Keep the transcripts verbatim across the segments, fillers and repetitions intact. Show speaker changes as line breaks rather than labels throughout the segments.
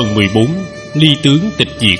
Phần mười bốn. Ly tướng tịch diệt.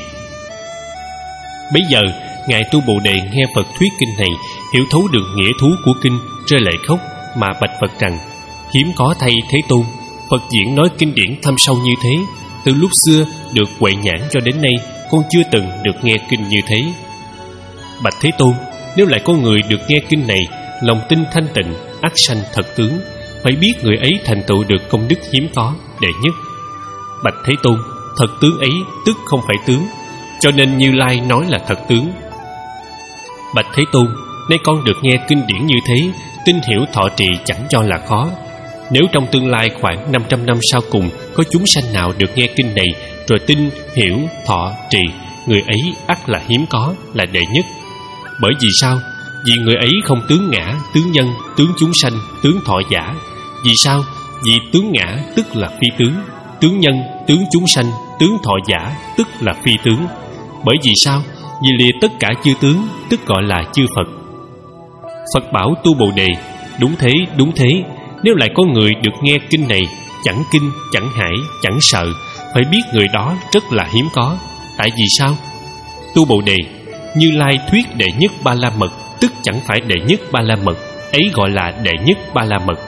Bấy giờ ngài Tu Bồ Đề nghe Phật thuyết kinh này, hiểu thấu được nghĩa thú của kinh, rơi lệ khóc mà bạch Phật rằng: hiếm có thay Thế Tôn, Phật diễn nói kinh điển thâm sâu như thế. Từ lúc xưa được huệ nhãn cho đến nay, con chưa từng được nghe kinh như thế. Bạch Thế Tôn, nếu lại có người được nghe kinh này, lòng tin thanh tịnh, ắt sanh thật tướng. Phải biết người ấy thành tựu được công đức hiếm có, đệ nhất. Bạch Thế Tôn, thật tướng ấy tức không phải tướng, cho nên Như Lai nói là thật tướng. Bạch Thế Tôn, nay con được nghe kinh điển như thế, tin hiểu thọ trì chẳng cho là khó. Nếu trong tương lai khoảng năm trăm năm sau cùng có chúng sanh nào được nghe kinh này rồi tin hiểu thọ trì, người ấy ắt là hiếm có, là đệ nhất. Bởi vì sao? Vì người ấy không tướng ngã, tướng nhân, tướng chúng sanh, tướng thọ giả. Vì sao? Vì tướng ngã tức là phi tướng, tướng nhân, tướng chúng sanh, tướng thọ giả tức là phi tướng. Bởi vì sao? Vì lìa tất cả chư tướng, tức gọi là chư Phật. Phật bảo Tu Bồ Đề: đúng thế, đúng thế. Nếu lại có người được nghe kinh này, chẳng kinh, chẳng hãi, chẳng sợ, phải biết người đó rất là hiếm có. Tại vì sao? Tu Bồ Đề, Như Lai thuyết đệ nhất ba la mật, tức chẳng phải đệ nhất ba la mật, ấy gọi là đệ nhất ba la mật.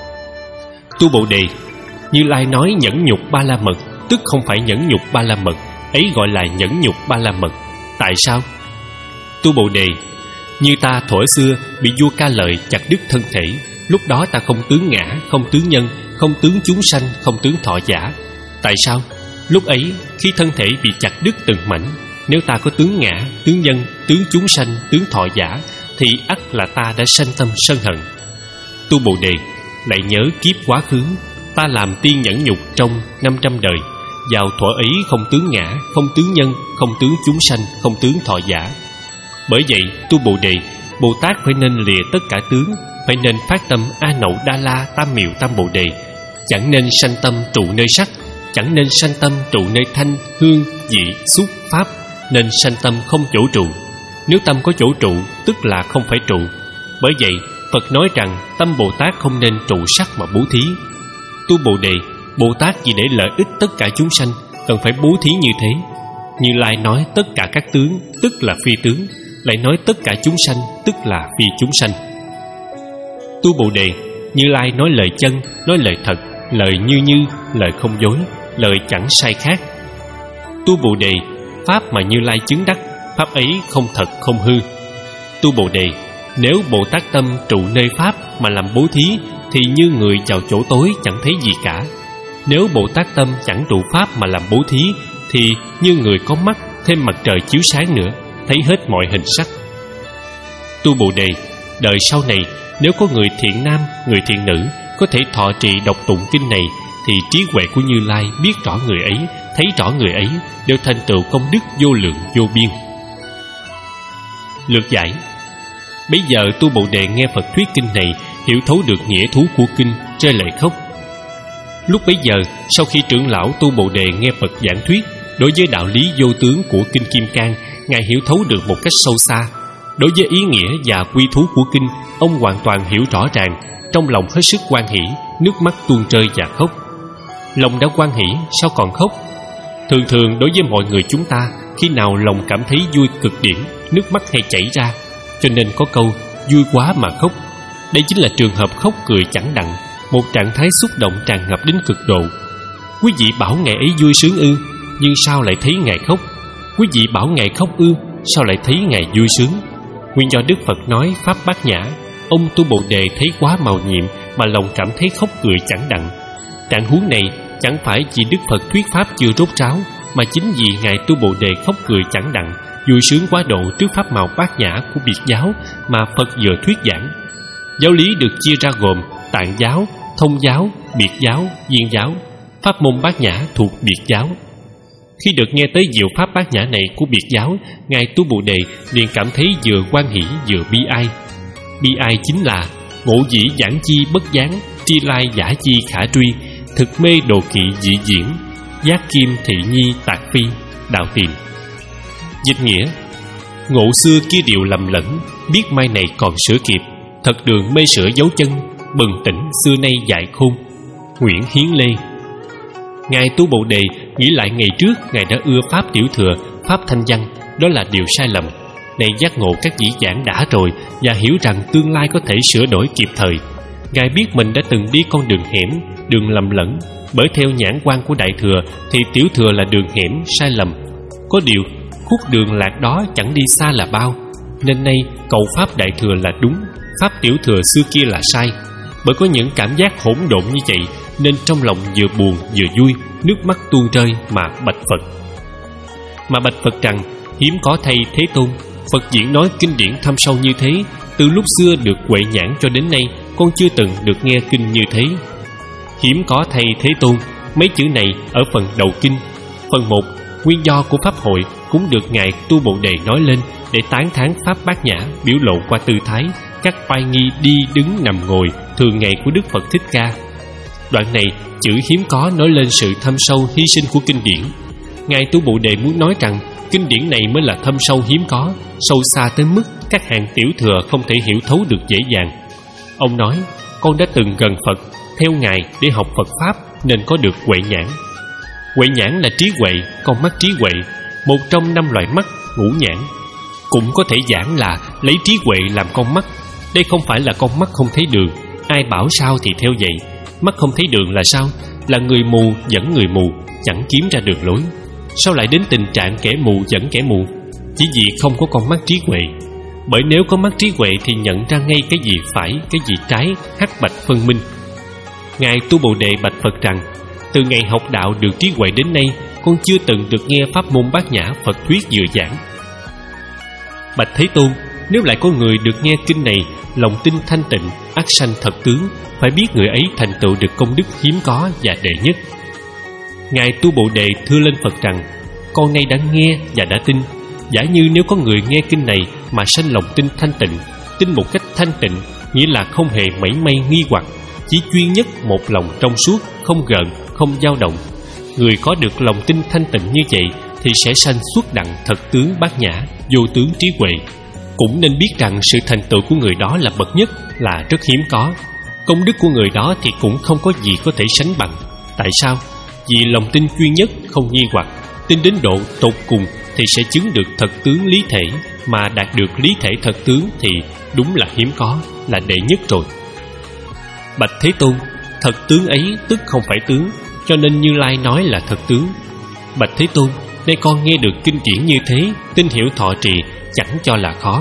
Tu Bồ Đề, Như Lai nói nhẫn nhục ba la mật, tức không phải nhẫn nhục ba la mật, ấy gọi là nhẫn nhục ba la mật. Tại sao? Tu Bồ Đề, như ta thuở xưa bị vua Ca Lợi chặt đứt thân thể, lúc đó ta không tướng ngã, không tướng nhân, không tướng chúng sanh, không tướng thọ giả. Tại sao? Lúc ấy khi thân thể bị chặt đứt từng mảnh, nếu ta có tướng ngã, tướng nhân, tướng chúng sanh, tướng thọ giả, thì ắt là ta đã sanh tâm sân hận. Tu Bồ Đề, lại nhớ kiếp quá khứ, ta làm tiên nhẫn nhục trong năm trăm đời, vào thuở ấy không tướng ngã, không tướng nhân, không tướng chúng sanh, không tướng thọ giả. Bởi vậy Tu Bồ Đề, Bồ Tát phải nên lìa tất cả tướng, phải nên phát tâm A Nậu Đa La Tam Miệu Tam Bồ Đề, chẳng nên sanh tâm trụ nơi sắc, chẳng nên sanh tâm trụ nơi thanh, hương, vị, xúc, pháp, nên sanh tâm không chỗ trụ. Nếu tâm có chỗ trụ, tức là không phải trụ. Bởi vậy Phật nói rằng tâm Bồ Tát không nên trụ sắc mà bố thí. Tu Bồ Đề, Bồ Tát vì để lợi ích tất cả chúng sanh, cần phải bố thí như thế. Như Lai nói tất cả các tướng, tức là phi tướng, lại nói tất cả chúng sanh, tức là phi chúng sanh. Tu Bồ Đề, Như Lai nói lời chân, nói lời thật, lời như như, lời không dối, lời chẳng sai khác. Tu Bồ Đề, pháp mà Như Lai chứng đắc, pháp ấy không thật không hư. Tu Bồ Đề, nếu Bồ Tát tâm trụ nơi pháp mà làm bố thí, thì như người vào chỗ tối chẳng thấy gì cả. Nếu Bồ Tát tâm chẳng trụ pháp mà làm bố thí, thì như người có mắt thêm mặt trời chiếu sáng nữa, thấy hết mọi hình sắc. Tu Bồ Đề, đời sau này nếu có người thiện nam, người thiện nữ có thể thọ trì đọc tụng kinh này, thì trí huệ của Như Lai biết rõ người ấy, thấy rõ người ấy, đều thành tựu công đức vô lượng vô biên. Lược giải. Bây giờ Tu Bồ Đề nghe Phật thuyết kinh này, hiểu thấu được nghĩa thú của kinh, rơi lệ khóc. Lúc bấy giờ, sau khi trưởng lão Tu Bồ Đề nghe Phật giảng thuyết, đối với đạo lý vô tướng của kinh Kim Cang, ngài hiểu thấu được một cách sâu xa. Đối với ý nghĩa và quy thú của kinh, ông hoàn toàn hiểu rõ ràng, trong lòng hết sức hoan hỷ, nước mắt tuôn rơi và khóc. Lòng đã hoan hỷ, sao còn khóc? Thường thường đối với mọi người chúng ta, khi nào lòng cảm thấy vui cực điểm, nước mắt hay chảy ra, cho nên có câu vui quá mà khóc. Đây chính là trường hợp khóc cười chẳng đặng, một trạng thái xúc động tràn ngập đến cực độ. Quý vị bảo ngày ấy vui sướng ư, nhưng sao lại thấy ngài khóc? Quý vị bảo ngài khóc ư, sao lại thấy ngài vui sướng? Nguyên do Đức Phật nói pháp bát nhã, ông Tu Bồ Đề thấy quá màu nhiệm mà lòng cảm thấy khóc cười chẳng đặng. Trạng huống này chẳng phải vì Đức Phật thuyết pháp chưa rốt ráo, mà chính vì ngài Tu Bồ Đề khóc cười chẳng đặng, vui sướng quá độ trước pháp màu bát nhã của biệt giáo mà Phật vừa thuyết giảng. Giáo lý được chia ra gồm Tạng giáo, Thông giáo, Biệt giáo, Viên giáo. Pháp môn bát nhã thuộc Biệt giáo. Khi được nghe tới diệu pháp bát nhã này của Biệt giáo, ngài Tu Bồ Đề liền cảm thấy vừa hoan hỷ vừa bi ai. Bi ai chính là ngộ dĩ giảng chi bất gián, tri lai giả chi khả truy, thực mê đồ kỵ dị diễn, giác kim thị nhi tạc phi, đạo tìm. Dịch nghĩa: ngộ xưa kia điều lầm lẫn, biết mai này còn sửa kịp, thật đường mê sửa dấu chân, bừng tỉnh xưa nay dại khôn. Nguyễn Hiến Lê. Ngài Tu Bồ Đề nghĩ lại ngày trước Ngài đã ưa pháp tiểu thừa, pháp thanh văn, đó là điều sai lầm. Nay giác ngộ các dĩ giảng đã rồi và hiểu rằng tương lai có thể sửa đổi kịp thời. Ngài biết mình đã từng đi con đường hẻm, đường lầm lẫn. Bởi theo nhãn quan của đại thừa thì tiểu thừa là đường hẻm sai lầm. Có điều khúc đường lạc đó chẳng đi xa là bao, nên nay cầu pháp đại thừa là đúng, pháp tiểu thừa xưa kia là sai. Bởi có những cảm giác hỗn độn như vậy nên trong lòng vừa buồn vừa vui, nước mắt tuôn rơi mà bạch Phật. Mà bạch Phật rằng hiếm có thay Thế Tôn, Phật diễn nói kinh điển thâm sâu như thế. Từ lúc xưa được huệ nhãn cho đến nay, con chưa từng được nghe kinh như thế. Hiếm có thay Thế Tôn, mấy chữ này ở phần đầu kinh. Phần một, nguyên do của pháp hội, cũng được Ngài Tu Bồ Đề nói lên để tán thán pháp Bát Nhã, biểu lộ qua tư thái, các oai nghi đi đứng nằm ngồi thường ngày của Đức Phật Thích Ca. Đoạn này chữ hiếm có nói lên sự thâm sâu hy sinh của kinh điển. Ngài Tu Bồ Đề muốn nói rằng kinh điển này mới là thâm sâu hiếm có, sâu xa tới mức các hàng tiểu thừa không thể hiểu thấu được dễ dàng. Ông nói, con đã từng gần Phật, theo Ngài để học Phật Pháp nên có được huệ nhãn. Huệ nhãn là trí huệ, con mắt trí huệ, một trong năm loại mắt, ngũ nhãn. Cũng có thể giảng là lấy trí huệ làm con mắt. Đây không phải là con mắt không thấy đường, ai bảo sao thì theo vậy. Mắt không thấy đường là sao? Là người mù dẫn người mù, chẳng kiếm ra đường lối. Sao lại đến tình trạng kẻ mù dẫn kẻ mù? Chỉ vì không có con mắt trí huệ. Bởi nếu có mắt trí huệ thì nhận ra ngay cái gì phải, cái gì trái, hắc bạch phân minh. Ngài Tu Bồ Đề bạch Phật rằng, từ ngày học đạo được trí huệ đến nay, con chưa từng được nghe pháp môn Bát Nhã Phật thuyết vừa giảng. Bạch Thế Tôn, nếu lại có người được nghe kinh này, lòng tin thanh tịnh, ắt sanh thật tướng, phải biết người ấy thành tựu được công đức hiếm có và đệ nhất. Ngài Tu Bồ Đề thưa lên Phật rằng, con nay đã nghe và đã tin. Giả như nếu có người nghe kinh này mà sanh lòng tin thanh tịnh, tin một cách thanh tịnh, nghĩa là không hề mảy may nghi hoặc, chỉ duy nhất một lòng trong suốt, không gợn, không dao động. Người có được lòng tin thanh tịnh như vậy thì sẽ sanh xuất đặng thật tướng Bát Nhã, vô tướng trí huệ. Cũng nên biết rằng sự thành tựu của người đó là bậc nhất, là rất hiếm có. Công đức của người đó thì cũng không có gì có thể sánh bằng. Tại sao? Vì lòng tin duy nhất, không nghi hoặc, tin đến độ tột cùng thì sẽ chứng được thật tướng lý thể. Mà đạt được lý thể thật tướng thì đúng là hiếm có, là đệ nhất rồi. Bạch Thế Tôn, thật tướng ấy tức không phải tướng, cho nên Như Lai nói là thật tướng. Bạch Thế Tôn, nay con nghe được kinh điển như thế, tin hiểu thọ trì, chẳng cho là khó.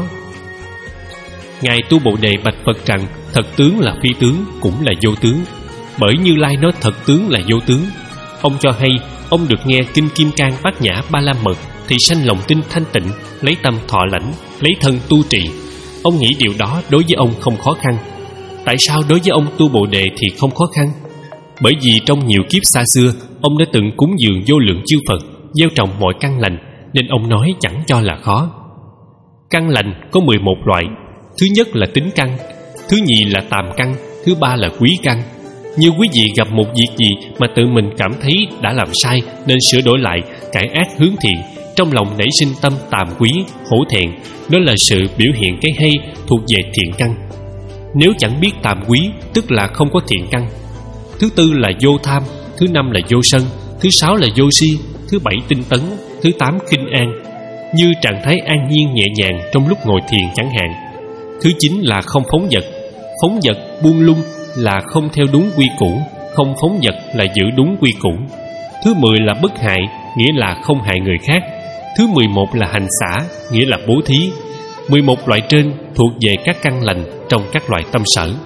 Ngài Tu Bồ Đề bạch Phật rằng, thật tướng là phi tướng, cũng là vô tướng. Bởi Như Lai nói thật tướng là vô tướng. Ông cho hay, ông được nghe kinh Kim Cang Bát Nhã Ba La Mật thì sanh lòng tin thanh tịnh, lấy tâm thọ lãnh, lấy thân tu trì. Ông nghĩ điều đó đối với ông không khó khăn. Tại sao đối với ông Tu Bồ Đề thì không khó khăn? Bởi vì trong nhiều kiếp xa xưa, ông đã từng cúng dường vô lượng chư Phật, gieo trồng mọi căn lành, nên ông nói chẳng cho là khó. Căn lành có mười một loại. Thứ nhất là tính căn, thứ nhì là tàm căn, thứ ba là quý căn. Như quý vị gặp một việc gì mà tự mình cảm thấy đã làm sai nên sửa đổi lại, cải ác hướng thiện, trong lòng nảy sinh tâm tàm quý, hổ thẹn, đó là sự biểu hiện cái hay thuộc về thiện căn. Nếu chẳng biết tàm quý, tức là không có thiện căn. Thứ tư là vô tham, thứ năm là vô sân, thứ sáu là vô si, thứ bảy tinh tấn, thứ tám khinh an, như trạng thái an nhiên nhẹ nhàng trong lúc ngồi thiền chẳng hạn. Thứ chín là không phóng dật. Phóng dật, buông lung là không theo đúng quy củ, không phóng dật là giữ đúng quy củ. Thứ mười là bất hại, nghĩa là không hại người khác. Thứ mười một là hành xả, nghĩa là bố thí. Mười một loại trên thuộc về các căn lành trong các loại tâm sở.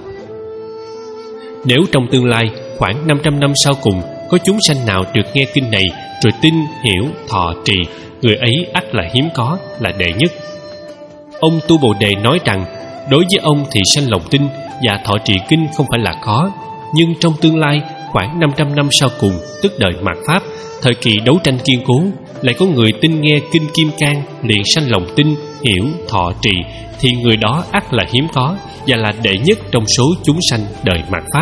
Nếu trong tương lai khoảng năm trăm năm sau cùng có chúng sanh nào được nghe kinh này rồi tin, hiểu, thọ trì, người ấy ắt là hiếm có, là đệ nhất. Ông Tu Bồ Đề nói rằng đối với ông thì sanh lòng tin và thọ trì kinh không phải là khó. Nhưng trong tương lai khoảng năm trăm năm sau cùng, tức đời mạt Pháp, thời kỳ đấu tranh kiên cố, lại có người tin nghe kinh Kim Cang liền sanh lòng tin, hiểu, thọ trì, thì người đó ắt là hiếm có và là đệ nhất trong số chúng sanh đời mạt Pháp.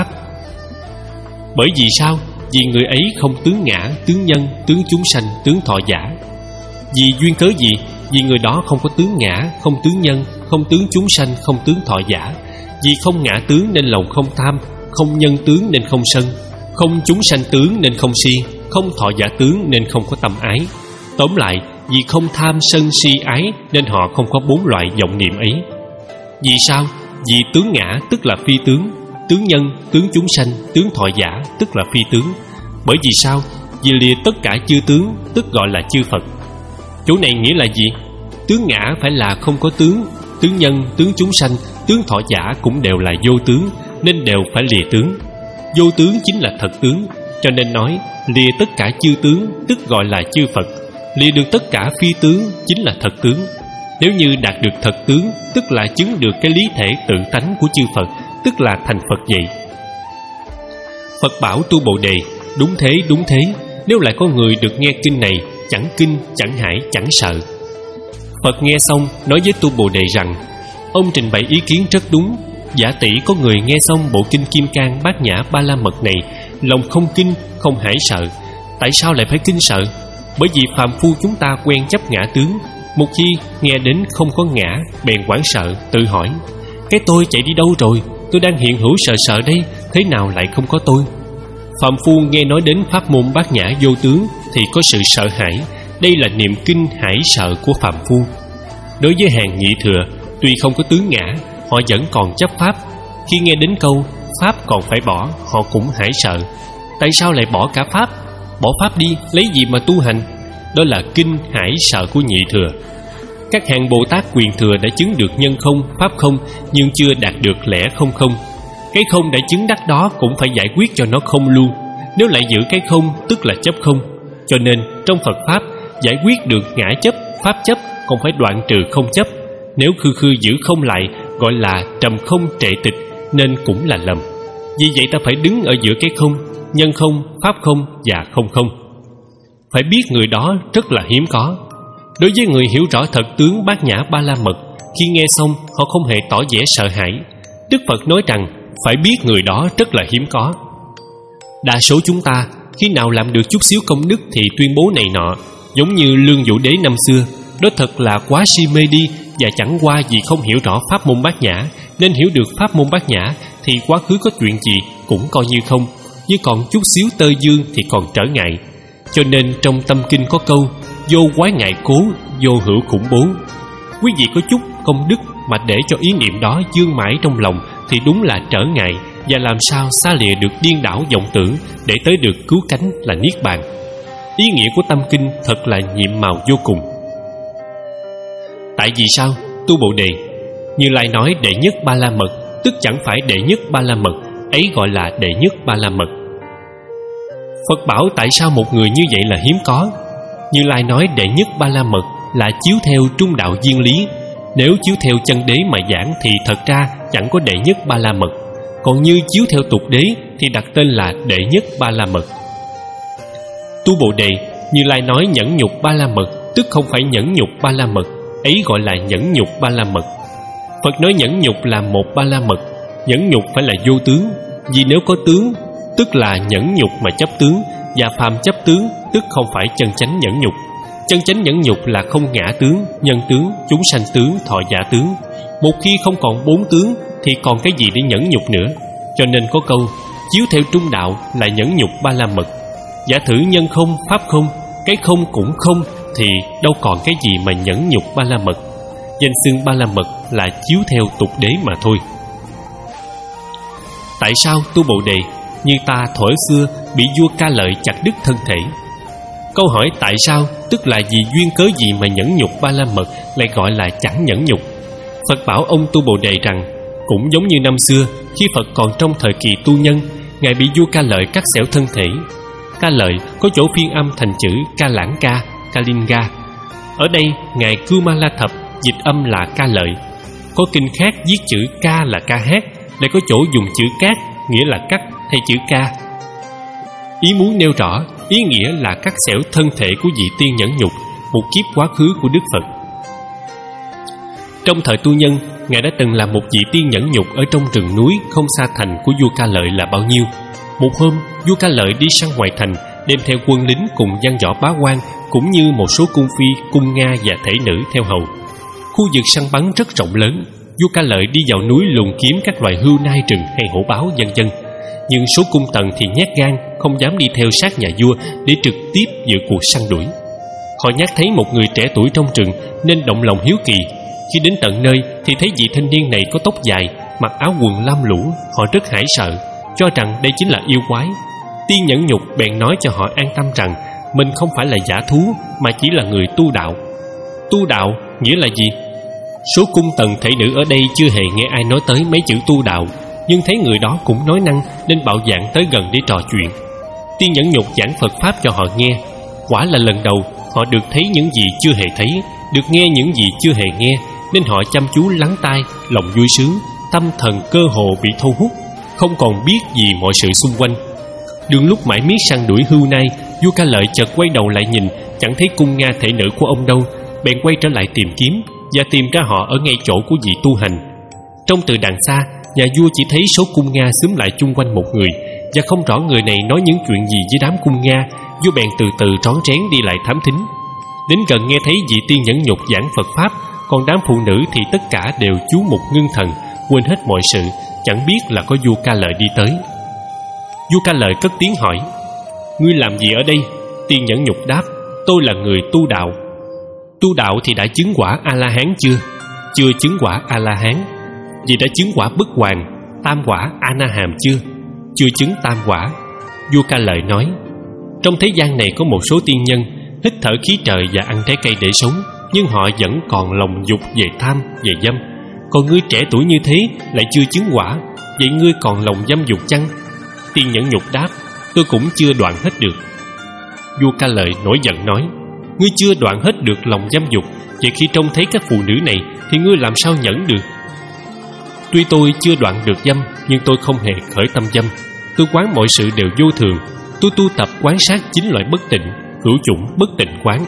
Bởi vì sao? Vì người ấy không tướng ngã, tướng nhân, tướng chúng sanh, tướng thọ giả. Vì duyên cớ gì? Vì người đó không có tướng ngã, không tướng nhân, không tướng chúng sanh, không tướng thọ giả. Vì không ngã tướng nên lòng không tham, không nhân tướng nên không sân, không chúng sanh tướng nên không si, không thọ giả tướng nên không có tâm ái. Tóm lại, vì không tham sân si ái nên họ không có bốn loại vọng niệm ấy. Vì sao? Vì tướng ngã tức là phi tướng, tướng nhân, tướng chúng sanh, tướng thọ giả tức là phi tướng. Bởi vì sao? Vì lìa tất cả chư tướng tức gọi là chư Phật. Chỗ này nghĩa là gì? Tướng ngã phải là không có tướng, tướng nhân, tướng chúng sanh, tướng thọ giả cũng đều là vô tướng, nên đều phải lìa tướng. Vô tướng chính là thật tướng, cho nên nói lìa tất cả chư tướng tức gọi là chư Phật. Lìa được tất cả phi tướng chính là thật tướng. Nếu như đạt được thật tướng, tức là chứng được cái lý thể tự tánh của chư Phật, tức là thành Phật vậy. Phật bảo tu Bồ Đề, đúng thế, đúng thế. Nếu lại có người được nghe kinh này, chẳng kinh, chẳng hãi, chẳng sợ. Phật nghe xong nói với tu Bồ Đề rằng: ông trình bày ý kiến rất đúng. Giả tỷ có người nghe xong bộ kinh Kim Cang Bát Nhã Ba La Mật này, lòng không kinh, không hãi sợ. Tại sao lại phải kinh sợ? Bởi vì phàm phu chúng ta quen chấp ngã tướng. Một khi nghe đến không có ngã, bèn hoảng sợ, tự hỏi: cái tôi chạy đi đâu rồi? Tôi đang hiện hữu sợ sợ đây, thế nào lại không có tôi? Phàm phu nghe nói đến pháp môn Bát Nhã vô tướng thì có sự sợ hãi. Đây là niềm kinh hãi sợ của phàm phu. Đối với hàng nhị thừa, tuy không có tướng ngã, họ vẫn còn chấp pháp. Khi nghe đến câu pháp còn phải bỏ, họ cũng hãi sợ. Tại sao lại bỏ cả pháp? Bỏ pháp đi, lấy gì mà tu hành? Đó là kinh hãi sợ của nhị thừa. Các hàng Bồ Tát quyền thừa đã chứng được nhân không, pháp không, nhưng chưa đạt được lẽ không không. Cái không đã chứng đắc đó cũng phải giải quyết cho nó không luôn. Nếu lại giữ cái không tức là chấp không. Cho nên trong Phật Pháp, giải quyết được ngã chấp, pháp chấp, còn phải đoạn trừ không chấp. Nếu khư khư giữ không lại, gọi là trầm không trệ tịch, nên cũng là lầm. Vì vậy ta phải đứng ở giữa cái không, nhân không, pháp không và không không. Phải biết người đó rất là hiếm có. Đối với người hiểu rõ thật tướng Bát Nhã Ba La Mật, khi nghe xong họ không hề tỏ vẻ sợ hãi. Đức Phật nói rằng phải biết người đó rất là hiếm có. Đa số chúng ta khi nào làm được chút xíu công đức thì tuyên bố này nọ, giống như Lương Vũ Đế năm xưa. Đó thật là quá si mê đi, và chẳng qua vì không hiểu rõ pháp môn Bát Nhã, nên hiểu được pháp môn Bát Nhã thì quá khứ có chuyện gì cũng coi như không, như còn chút xíu tơ dương thì còn trở ngại. Cho nên trong tâm kinh có câu: vô quái ngại cố, vô hữu khủng bố. Quý vị có chút công đức mà để cho ý niệm đó dương mãi trong lòng thì đúng là trở ngại, và làm sao xa lìa được điên đảo vọng tưởng để tới được cứu cánh là niết bàn. Ý nghĩa của tâm kinh thật là nhiệm màu vô cùng. Tại vì sao? Tu Bồ Đề, Như Lai nói đệ nhất Ba La Mật, tức chẳng phải đệ nhất Ba La Mật, ấy gọi là đệ nhất Ba La Mật. Phật bảo tại sao một người như vậy là hiếm có? Như Lai nói đệ nhất Ba La Mật là chiếu theo trung đạo viên lý. Nếu chiếu theo chân đế mà giảng thì thật ra chẳng có đệ nhất Ba La Mật. Còn như chiếu theo tục đế thì đặt tên là đệ nhất Ba La Mật. Tu Bồ Đề, Như Lai nói nhẫn nhục Ba La Mật, tức không phải nhẫn nhục Ba La Mật, ấy gọi là nhẫn nhục Ba La Mật. Phật nói nhẫn nhục là một Ba La Mật. Nhẫn nhục phải là vô tướng, vì nếu có tướng tức là nhẫn nhục mà chấp tướng, và phàm chấp tướng tức không phải chân chánh nhẫn nhục. Chân chánh nhẫn nhục là không ngã tướng, nhân tướng, chúng sanh tướng, thọ giả tướng. Một khi không còn bốn tướng thì còn cái gì để nhẫn nhục nữa? Cho nên có câu chiếu theo trung đạo là nhẫn nhục Ba La Mật. Giả thử nhân không, pháp không, cái không cũng không, thì đâu còn cái gì mà nhẫn nhục Ba La Mật. Danh xưng Ba La Mật là chiếu theo tục đế mà thôi. Tại sao Tu Bồ Đề, như ta thuở xưa bị vua Ca Lợi chặt đứt thân thể? Câu hỏi tại sao tức là vì duyên cớ gì mà nhẫn nhục Ba La Mật lại gọi là chẳng nhẫn nhục? Phật bảo ông Tu Bồ Đề rằng cũng giống như năm xưa, khi Phật còn trong thời kỳ tu nhân, Ngài bị vua Ca Lợi cắt xẻo thân thể. Ca Lợi có chỗ phiên âm thành chữ Ca Lãng Ca, Kalinga. Ở đây Ngài Cưu Ma La Thập dịch âm là Ca Lợi. Có kinh khác viết chữ Ca là ca hát, lại có chỗ dùng chữ cát, nghĩa là cắt, thay chữ ca. Ý muốn nêu rõ ý nghĩa là cắt xẻo thân thể của vị tiên nhẫn nhục, một kiếp quá khứ của Đức Phật. Trong thời tu nhân, Ngài đã từng là một vị tiên nhẫn nhục ở trong rừng núi không xa thành của vua Ca Lợi là bao nhiêu. Một hôm, vua Ca Lợi đi săn ngoài thành, đem theo quân lính cùng văn võ bá quan, cũng như một số cung phi, cung nga và thể nữ theo hầu. Khu vực săn bắn rất rộng lớn. Vua Ca Lợi đi vào núi lùng kiếm các loài hươu nai rừng hay hổ báo vân vân. nhưng số cung tần thì nhát gan, không dám đi theo sát nhà vua để trực tiếp dự cuộc săn đuổi. Họ nhát thấy một người trẻ tuổi trong rừng nên động lòng hiếu kỳ. Khi đến tận nơi thì thấy vị thanh niên này có tóc dài, mặc áo quần lam lũ. Họ rất hãi sợ, cho rằng đây chính là yêu quái. Tiên Nhẫn Nhục bèn nói cho họ an tâm rằng mình không phải là giả thú, mà chỉ là người tu đạo. Tu đạo nghĩa là gì? Số cung tần thể nữ ở đây chưa hề nghe ai nói tới mấy chữ tu đạo, nhưng thấy người đó cũng nói năng nên bạo dạn tới gần để trò chuyện. Tiên Nhẫn Nhục giảng Phật pháp cho họ nghe. Quả là lần đầu họ được thấy những gì chưa hề thấy, được nghe những gì chưa hề nghe, nên họ chăm chú lắng tai, lòng vui sướng, tâm thần cơ hồ bị thu hút, không còn biết gì mọi sự xung quanh. Đường lúc mãi miết săn đuổi hươu nai, vua Ca Lợi chợt quay đầu lại nhìn, chẳng thấy cung Nga thể nữ của ông đâu, bèn quay trở lại tìm kiếm và tìm ra họ ở ngay chỗ của vị tu hành. Trông từ đằng xa, nhà vua chỉ thấy số cung Nga xúm lại chung quanh một người, và không rõ người này nói những chuyện gì với đám cung Nga. Vua bèn từ từ rón rén đi lại thám thính. Đến gần nghe thấy vị Tiên Nhẫn Nhục giảng Phật pháp, còn đám phụ nữ thì tất cả đều chú mục ngưng thần, quên hết mọi sự, chẳng biết là có vua Ca Lợi đi tới. Vua Ca Lợi cất tiếng hỏi: "Ngươi làm gì ở đây?" Tiên Nhẫn Nhục đáp: "Tôi là người tu đạo." Tu đạo thì đã chứng quả A-la-hán chưa? Chưa chứng quả A-la-hán. Vì đã chứng quả Bất Hoàn, Tam quả A-na-hàm chưa? Chưa chứng Tam quả. Vua Ca Lợi nói: "Trong thế gian này có một số tiên nhân hít thở khí trời và ăn trái cây để sống, nhưng họ vẫn còn lòng dục về tham, về dâm. Còn ngươi trẻ tuổi như thế lại chưa chứng quả, vậy ngươi còn lòng dâm dục chăng?" Tiên Nhẫn Nhục đáp: "Tôi cũng chưa đoạn hết được." Vua Ca Lợi nổi giận nói: "Ngươi chưa đoạn hết được lòng dâm dục, vậy khi trông thấy các phụ nữ này thì ngươi làm sao nhẫn được?" "Tuy tôi chưa đoạn được dâm, nhưng tôi không hề khởi tâm dâm. Tôi quán mọi sự đều vô thường. Tôi tu tập quán sát chín loại bất tịnh, hữu chủng bất tịnh quán."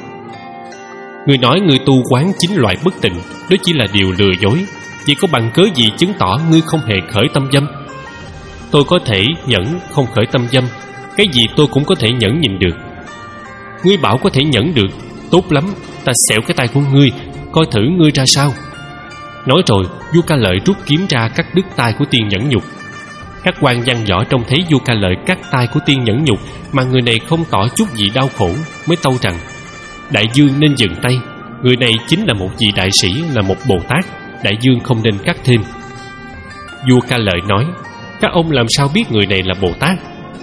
"Ngươi nói ngươi tu quán chín loại bất tịnh, đó chỉ là điều lừa dối. Vậy có bằng cớ gì chứng tỏ ngươi không hề khởi tâm dâm?" "Tôi có thể nhẫn không khởi tâm dâm, cái gì tôi cũng có thể nhẫn nhịn được." "Ngươi bảo có thể nhẫn được, tốt lắm, ta xẻo cái tay của ngươi, coi thử ngươi ra sao." Nói rồi, vua Ca Lợi rút kiếm ra cắt đứt tay của Tiên Nhẫn Nhục. Các quan văn võ trông thấy vua Ca Lợi cắt tay của Tiên Nhẫn Nhục mà người này không tỏ chút gì đau khổ, mới tâu rằng: "Đại dương nên dừng tay. Người này chính là một vị đại sĩ, là một Bồ Tát. Đại dương không nên cắt thêm." Vua Ca Lợi nói: "Các ông làm sao biết người này là Bồ Tát?"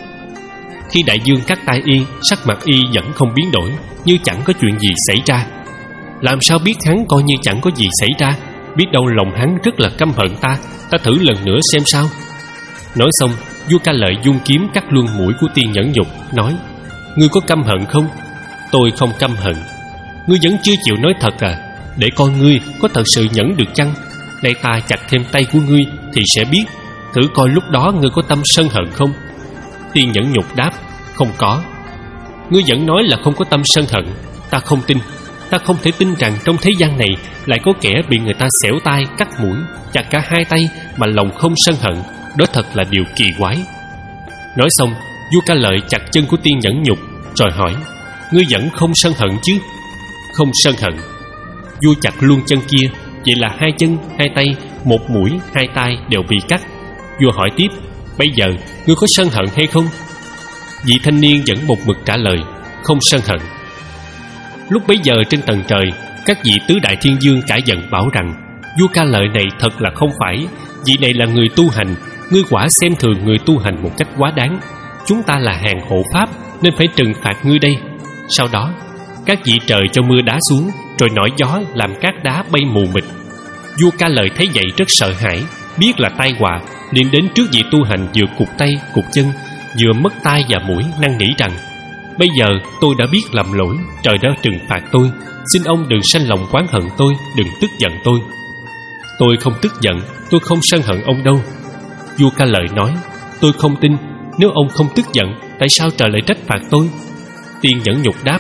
Khi đại dương cắt tay y, sắc mặt y vẫn không biến đổi, như chẳng có chuyện gì xảy ra. Làm sao biết hắn coi như chẳng có gì xảy ra? Biết đâu lòng hắn rất là căm hận ta. Ta thử lần nữa xem sao." Nói xong, vua Ca Lợi dung kiếm cắt luôn mũi của Tiên Nhẫn Nhục, nói: "Ngươi có căm hận không?" "Tôi không căm hận." "Ngươi vẫn chưa chịu nói thật à? Để coi ngươi có thật sự nhẫn được chăng? Nay ta chặt thêm tay của ngươi thì sẽ biết. Thử coi lúc đó ngươi có tâm sân hận không?" Tiên Nhẫn Nhục đáp: "Không có." "Ngươi vẫn nói là không có tâm sân hận. Ta không tin. Ta không thể tin rằng trong thế gian này lại có kẻ bị người ta xẻo tay, cắt mũi, chặt cả hai tay mà lòng không sân hận. Đó thật là điều kỳ quái." Nói xong, vua Ca Lợi chặt chân của Tiên Nhẫn Nhục, rồi hỏi: "Ngươi vẫn không sân hận chứ?" "Không sân hận." Vua chặt luôn chân kia. Vậy là hai chân, hai tay, một mũi, hai tay đều bị cắt. Vua hỏi tiếp: "Bây giờ ngươi có sân hận hay không?" Vị thanh niên vẫn một mực trả lời: "Không sân hận." Lúc bấy giờ trên tầng trời, các vị tứ đại thiên vương cãi giận bảo rằng: "Vua Ca Lợi này thật là không phải. Vị này là người tu hành. Ngươi quả xem thường người tu hành một cách quá đáng. Chúng ta là hàng hộ pháp nên phải trừng phạt ngươi đây." Sau đó, các vị trời cho mưa đá xuống, rồi nổi gió làm cát đá bay mù mịt. Vua Ca Lợi thấy vậy rất sợ hãi, biết là tai họa, liền đến trước vị tu hành, vừa cụt tay cụt chân, vừa mất tai và mũi, năn nỉ rằng: "Bây giờ tôi đã biết lầm lỗi, trời đã trừng phạt tôi. Xin ông đừng sanh lòng oán hận tôi, đừng tức giận tôi." "Tôi không tức giận, tôi không sân hận ông đâu." Vua Ca Lợi nói: "Tôi không tin. Nếu ông không tức giận, tại sao trời lại trách phạt tôi?" Tiên Nhẫn Nhục đáp: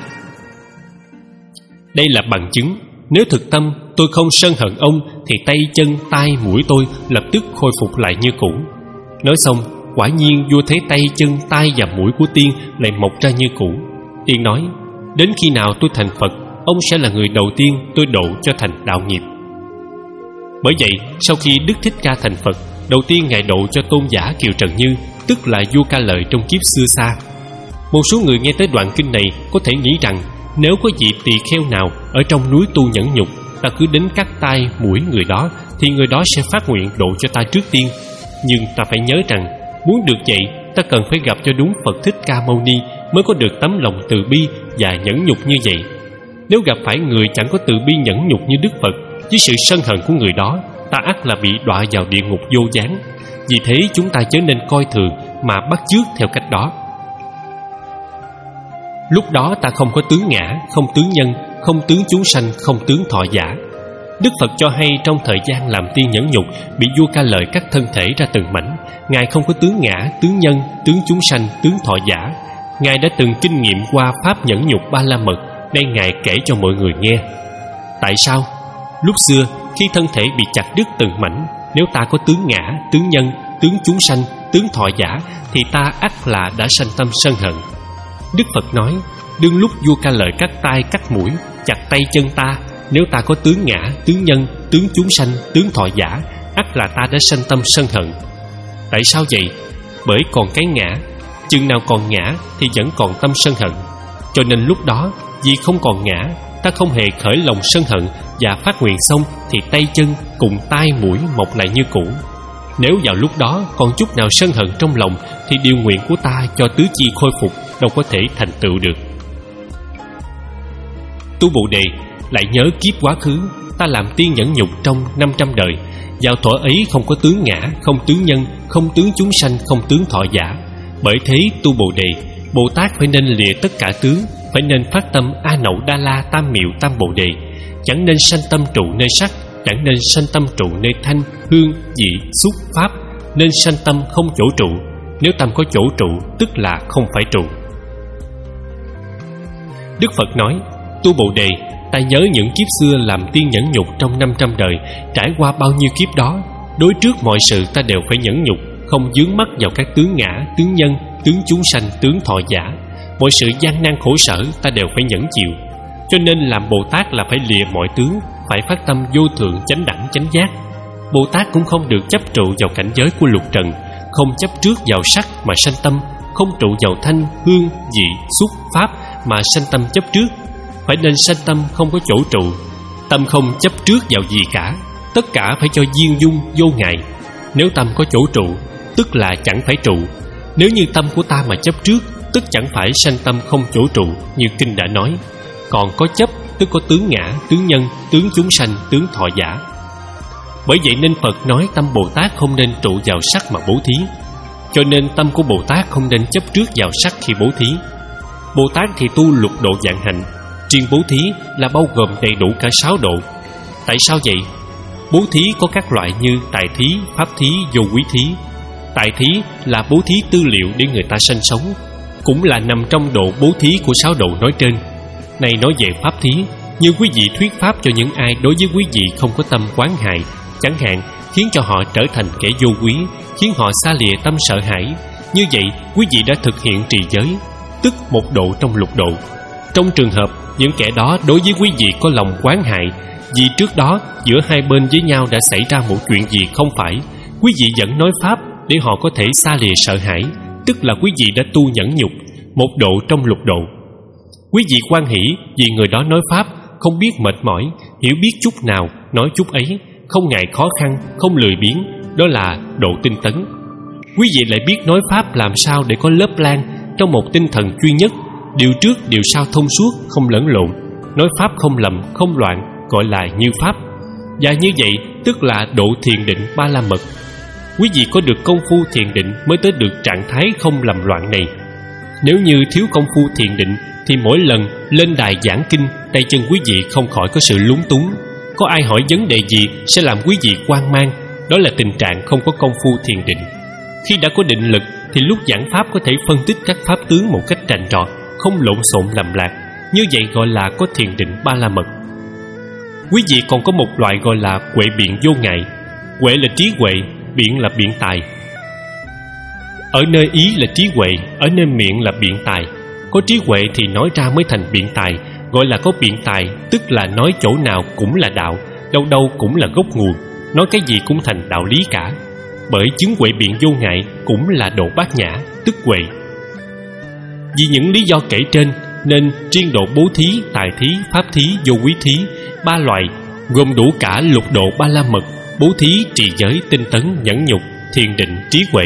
"Đây là bằng chứng. Nếu thực tâm tôi không sân hận ông thì tay chân, tai, mũi tôi lập tức khôi phục lại như cũ." Nói xong, quả nhiên vua thấy tay chân, tai và mũi của Tiên lại mọc ra như cũ. Tiên nói: "Đến khi nào tôi thành Phật, ông sẽ là người đầu tiên tôi độ cho thành đạo nghiệp." Bởi vậy, sau khi Đức Thích Ca thành Phật, đầu tiên Ngài độ cho tôn giả Kiều Trần Như, tức là vua Ca Lợi trong kiếp xưa xa. Một số người nghe tới đoạn kinh này có thể nghĩ rằng nếu có vị tỳ kheo nào ở trong núi tu nhẫn nhục, ta cứ đến cắt tai mũi người đó thì người đó sẽ phát nguyện độ cho ta trước tiên. Nhưng ta phải nhớ rằng muốn được vậy, ta cần phải gặp cho đúng Phật Thích Ca Mâu Ni mới có được tấm lòng từ bi và nhẫn nhục như vậy. Nếu gặp phải người chẳng có từ bi nhẫn nhục như Đức Phật, với sự sân hận của người đó, ta ắt là bị đọa vào địa ngục vô gián. Vì thế chúng ta chớ nên coi thường mà bắt chước theo cách đó. Lúc đó ta không có tướng ngã, không tướng nhân, không tướng chúng sanh, không tướng thọ giả. Đức Phật cho hay trong thời gian làm tiên nhẫn nhục, bị vua Ca Lợi cắt thân thể ra từng mảnh, Ngài không có tướng ngã, tướng nhân, tướng chúng sanh, tướng thọ giả. Ngài đã từng kinh nghiệm qua pháp nhẫn nhục Ba La Mật, nay Ngài kể cho mọi người nghe. Tại sao? Lúc xưa, khi thân thể bị chặt đứt từng mảnh, nếu ta có tướng ngã, tướng nhân, tướng chúng sanh, tướng thọ giả, thì ta ắt là đã sanh tâm sân hận. Đức Phật nói, đương lúc vua Ca Lợi cắt tai cắt mũi, chặt tay chân ta, nếu ta có tướng ngã, tướng nhân, tướng chúng sanh, tướng thọ giả, ắt là ta đã sanh tâm sân hận. Tại sao vậy? Bởi còn cái ngã, chừng nào còn ngã thì vẫn còn tâm sân hận. Cho nên lúc đó, vì không còn ngã, ta không hề khởi lòng sân hận, và phát nguyện xong thì tay chân cùng tai mũi mọc lại như cũ. Nếu vào lúc đó còn chút nào sân hận trong lòng, thì điều nguyện của ta cho tứ chi khôi phục đâu có thể thành tựu được. Tu Bồ Đề lại nhớ kiếp quá khứ, ta làm tiên nhẫn nhục trong năm trăm đời. Vào thuở ấy không có tướng ngã, không tướng nhân, không tướng chúng sanh, không tướng thọ giả. Bởi thế tu Bồ Đề, Bồ Tát phải nên lìa tất cả tướng, phải nên phát tâm A Nậu Đa La Tam Miệu Tam Bồ Đề. Chẳng nên sanh tâm trụ nơi sắc, chẳng nên sanh tâm trụ nơi thanh, hương, vị, xúc, pháp. Nên sanh tâm không chỗ trụ. Nếu tâm có chỗ trụ, tức là không phải trụ. Đức Phật nói, tu Bồ Đề, ta nhớ những kiếp xưa làm tiên nhẫn nhục trong năm trăm đời, trải qua bao nhiêu kiếp đó. Đối trước mọi sự ta đều phải nhẫn nhục, không vướng mắc vào các tướng ngã, tướng nhân, tướng chúng sanh, tướng thọ giả. Mọi sự gian nan khổ sở ta đều phải nhẫn chịu. Cho nên làm Bồ Tát là phải lìa mọi tướng, phải phát tâm vô thượng chánh đẳng chánh giác. Bồ Tát cũng không được chấp trụ vào cảnh giới của lục trần, không chấp trước vào sắc mà sanh tâm, không trụ vào thanh, hương, vị, xúc, pháp mà sanh tâm chấp trước. Phải nên sanh tâm không có chỗ trụ, tâm không chấp trước vào gì cả, tất cả phải cho viên dung vô ngại. Nếu tâm có chỗ trụ, tức là chẳng phải trụ. Nếu như tâm của ta mà chấp trước, tức chẳng phải sanh tâm không chỗ trụ, như kinh đã nói. Còn có chấp, tức có tướng ngã, tướng nhân, tướng chúng sanh, tướng thọ giả. Bởi vậy nên Phật nói tâm Bồ Tát không nên trụ vào sắc mà bố thí. Cho nên tâm của Bồ Tát không nên chấp trước vào sắc khi bố thí. Bồ Tát thì tu lục độ vạn hạnh, riêng bố thí là bao gồm đầy đủ cả sáu độ. Tại sao vậy? Bố thí có các loại như tài thí, pháp thí, vô quý thí. Tài thí là bố thí tư liệu để người ta sinh sống, cũng là nằm trong độ bố thí của sáu độ nói trên. Này nói về pháp thí, như quý vị thuyết pháp cho những ai đối với quý vị không có tâm oán hại, chẳng hạn khiến cho họ trở thành kẻ vô quý, khiến họ xa lìa tâm sợ hãi. Như vậy quý vị đã thực hiện trì giới, tức một độ trong lục độ. Trong trường hợp những kẻ đó đối với quý vị có lòng oán hại, vì trước đó giữa hai bên với nhau đã xảy ra một chuyện gì không phải, quý vị vẫn nói pháp để họ có thể xa lìa sợ hãi, tức là quý vị đã tu nhẫn nhục, một độ trong lục độ. Quý vị hoan hỷ vì người đó nói pháp, không biết mệt mỏi, hiểu biết chút nào nói chút ấy, không ngại khó khăn, không lười biếng, đó là độ tinh tấn. Quý vị lại biết nói pháp làm sao để có lớp lan trong một tinh thần duy nhất, điều trước điều sau thông suốt, không lẫn lộn, nói pháp không lầm không loạn, gọi là như pháp. Và như vậy tức là độ thiền định Ba La Mật. Quý vị có được công phu thiền định mới tới được trạng thái không lầm loạn này. Nếu như thiếu công phu thiền định thì mỗi lần lên đài giảng kinh, tay chân quý vị không khỏi có sự lúng túng. Có ai hỏi vấn đề gì sẽ làm quý vị hoang mang, đó là tình trạng không có công phu thiền định. Khi đã có định lực thì lúc giảng pháp có thể phân tích các pháp tướng một cách rành rọt, không lộn xộn lầm lạc. Như vậy gọi là có thiền định Ba La Mật. Quý vị còn có một loại gọi là huệ biện vô ngại. Huệ là trí huệ, biện là biện tài. Ở nơi ý là trí huệ, ở nơi miệng là biện tài. Có trí huệ thì nói ra mới thành biện tài, gọi là có biện tài, tức là nói chỗ nào cũng là đạo, đâu đâu cũng là gốc nguồn, nói cái gì cũng thành đạo lý cả. bởi chứng huệ biện vô ngại cũng là độ bát nhã, tức huệ. Vì những lý do kể trên nên riêng độ bố thí, tài thí, pháp thí, vô quý thí, ba loại gồm đủ cả lục độ ba la mật: bố thí, trì giới, tinh tấn, nhẫn nhục, thiền định, trí huệ.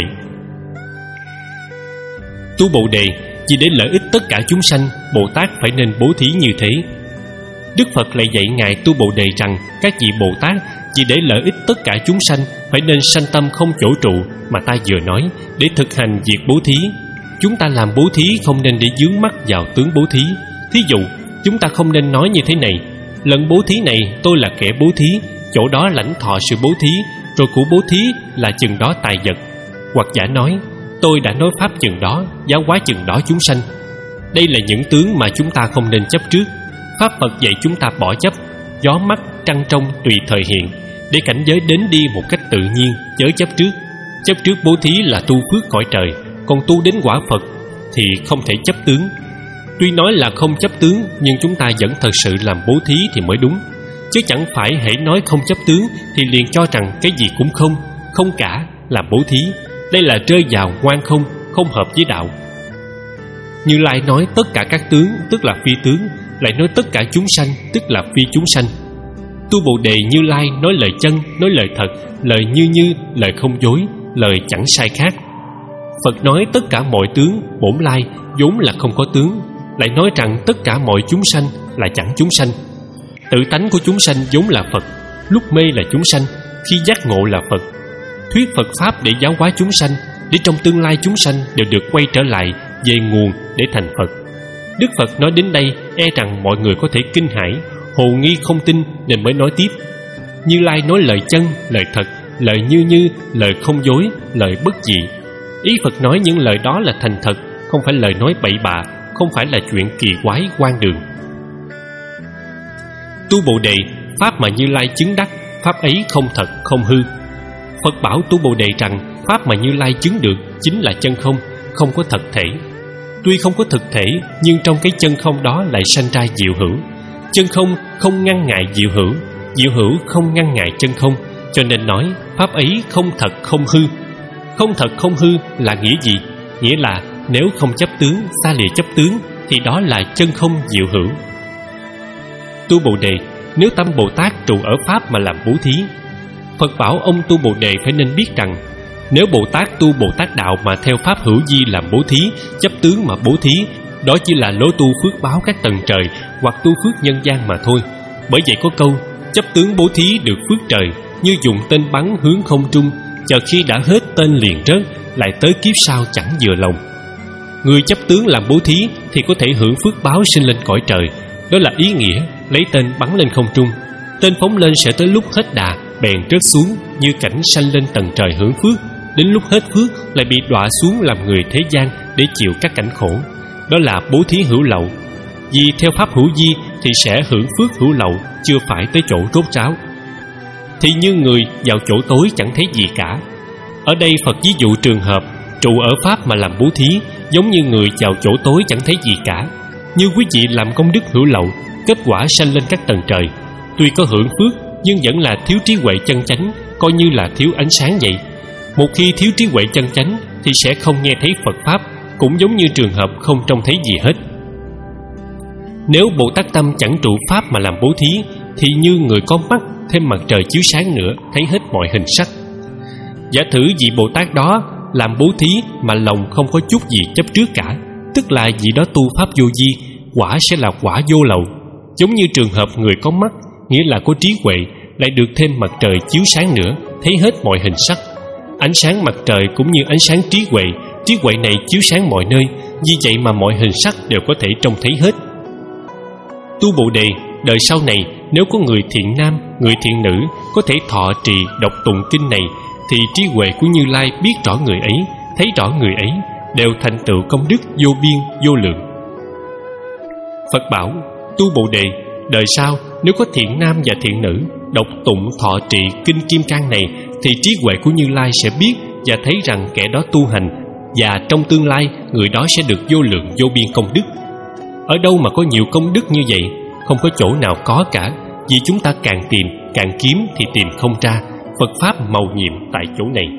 Tu Bồ Đề vì để lợi ích tất cả chúng sanh, Bồ Tát phải nên bố thí như thế. Đức Phật lại dạy ngài Tu Bồ Đề rằng các vị Bồ Tát vì để lợi ích tất cả chúng sanh phải nên sanh tâm không chỗ trụ mà ta vừa nói, để thực hành việc bố thí. Chúng ta làm bố thí không nên để dướng mắt vào tướng bố thí. Thí dụ, chúng ta không nên nói như thế này: lần bố thí này tôi là kẻ bố thí, chỗ đó lãnh thọ sự bố thí, rồi của bố thí là chừng đó tài vật. Hoặc giả nói: tôi đã nói pháp chừng đó, giáo hóa chừng đó chúng sanh. Đây là những tướng mà chúng ta không nên chấp trước. Pháp Phật dạy chúng ta bỏ chấp, gió mắt, trăng trong tùy thời hiện, để cảnh giới đến đi một cách tự nhiên, chớ chấp trước. Chấp trước bố thí là tu phước cõi trời, còn tu đến quả Phật thì không thể chấp tướng. Tuy nói là không chấp tướng, nhưng chúng ta vẫn thật sự làm bố thí thì mới đúng, chứ chẳng phải hễ nói không chấp tướng thì liền cho rằng cái gì cũng không, không cả làm bố thí. Đây là rơi vào ngoan không, không hợp với đạo. Như Lai nói tất cả các tướng, tức là phi tướng, lại nói tất cả chúng sanh, tức là phi chúng sanh. Tu Bồ Đề Như Lai nói lời chân, nói lời thật, lời như như, lời không dối, lời chẳng sai khác. Phật nói tất cả mọi tướng, bổn lai vốn là không có tướng, lại nói rằng tất cả mọi chúng sanh là chẳng chúng sanh. Tự tánh của chúng sanh vốn là Phật, lúc mê là chúng sanh, khi giác ngộ là Phật. Thuyết Phật Pháp để giáo hóa chúng sanh, để trong tương lai chúng sanh đều được quay trở lại về nguồn để thành Phật. Đức Phật nói đến đây e rằng mọi người có thể kinh hãi, hồ nghi không tin nên mới nói tiếp. Như Lai nói lời chân, lời thật, lời như như, lời không dối, lời bất dị. Ý Phật nói những lời đó là thành thật, không phải lời nói bậy bạ, không phải là chuyện kỳ quái hoang đường. Tu Bồ Đề, pháp mà Như Lai chứng đắc, pháp ấy không thật, không hư. Phật bảo Tu Bồ Đề rằng pháp mà Như Lai chứng được chính là chân không, không có thật thể. Tuy không có thực thể, nhưng trong cái chân không đó lại sanh ra diệu hữu. Chân không không ngăn ngại diệu hữu, diệu hữu không ngăn ngại chân không, cho nên nói pháp ấy không thật, không hư. Không thật, không hư là nghĩa gì? Nghĩa là nếu không chấp tướng, xa lìa chấp tướng, thì đó là chân không diệu hữu. Tu Bồ Đề, nếu tâm Bồ Tát trụ ở pháp mà làm bố thí, Phật bảo ông Tu Bồ Đề phải nên biết rằng nếu Bồ Tát tu Bồ Tát đạo mà theo pháp hữu vi làm bố thí, chấp tướng mà bố thí, đó chỉ là lối tu phước báo các tầng trời hoặc tu phước nhân gian mà thôi. Bởi vậy có câu chấp tướng bố thí được phước trời, như dùng tên bắn hướng không trung, chờ khi đã hết tên liền rớt, lại tới kiếp sau chẳng vừa lòng. Người chấp tướng làm bố thí thì có thể hưởng phước báo sinh lên cõi trời. Đó là ý nghĩa lấy tên bắn lên không trung. Tên phóng lên sẽ tới lúc hết đà bèn rớt xuống, như cảnh sanh lên tầng trời hưởng phước, đến lúc hết phước lại bị đọa xuống làm người thế gian để chịu các cảnh khổ. Đó là bố thí hữu lậu. Vì theo pháp hữu vi thì sẽ hưởng phước hữu lậu, chưa phải tới chỗ rốt ráo. Thì như người vào chỗ tối chẳng thấy gì cả. Ở đây Phật ví dụ trường hợp trụ ở pháp mà làm bố thí, giống như người vào chỗ tối chẳng thấy gì cả. Như quý vị làm công đức hữu lậu, kết quả sanh lên các tầng trời, tuy có hưởng phước nhưng vẫn là thiếu trí huệ chân chánh, coi như là thiếu ánh sáng vậy. Một khi thiếu trí huệ chân chánh thì sẽ không nghe thấy Phật Pháp, cũng giống như trường hợp không trông thấy gì hết. Nếu Bồ Tát tâm chẳng trụ pháp mà làm bố thí, thì như người có mắt thêm mặt trời chiếu sáng nữa, thấy hết mọi hình sắc. Giả thử vị Bồ Tát đó làm bố thí mà lòng không có chút gì chấp trước cả, tức là vị đó tu pháp vô vi, quả sẽ là quả vô lậu. Giống như trường hợp người có mắt, nghĩa là có trí huệ, lại được thêm mặt trời chiếu sáng nữa, thấy hết mọi hình sắc. Ánh sáng mặt trời cũng như ánh sáng trí huệ, trí huệ này chiếu sáng mọi nơi, vì vậy mà mọi hình sắc đều có thể trông thấy hết. Tu Bồ Đề, đời sau này nếu có người thiện nam, người thiện nữ có thể thọ trì đọc tụng kinh này, thì trí huệ của Như Lai biết rõ người ấy, thấy rõ người ấy, đều thành tựu công đức vô biên vô lượng. Phật bảo Tu Bồ Đề, đời sau nếu có thiện nam và thiện nữ đọc tụng thọ trì kinh Kim Cang này, thì trí huệ của Như Lai sẽ biết và thấy rằng kẻ đó tu hành, và trong tương lai người đó sẽ được vô lượng vô biên công đức. Ở đâu mà có nhiều công đức như vậy? Không có chỗ nào có cả. Vì chúng ta càng tìm, càng kiếm thì tìm không ra. Phật Pháp mầu nhiệm tại chỗ này.